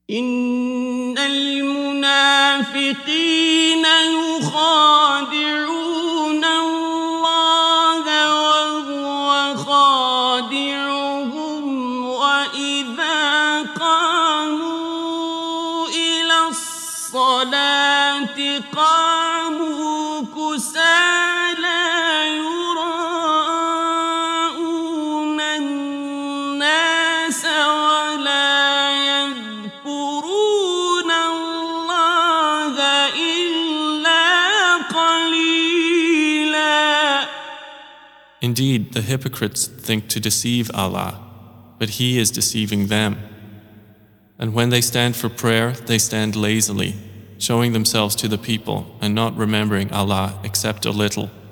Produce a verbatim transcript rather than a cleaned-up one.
إن المنافقين يخادعون الله وهو خادعهم وإذا قاموا إلى الصلاة قاموا كسالى يراءون الناس ولا يذكرون الله إلا قليلا. Indeed, the hypocrites think to deceive Allah, but He is deceiving them. And when they stand for prayer, they stand lazily, showing themselves to the people and not remembering Allah except a little.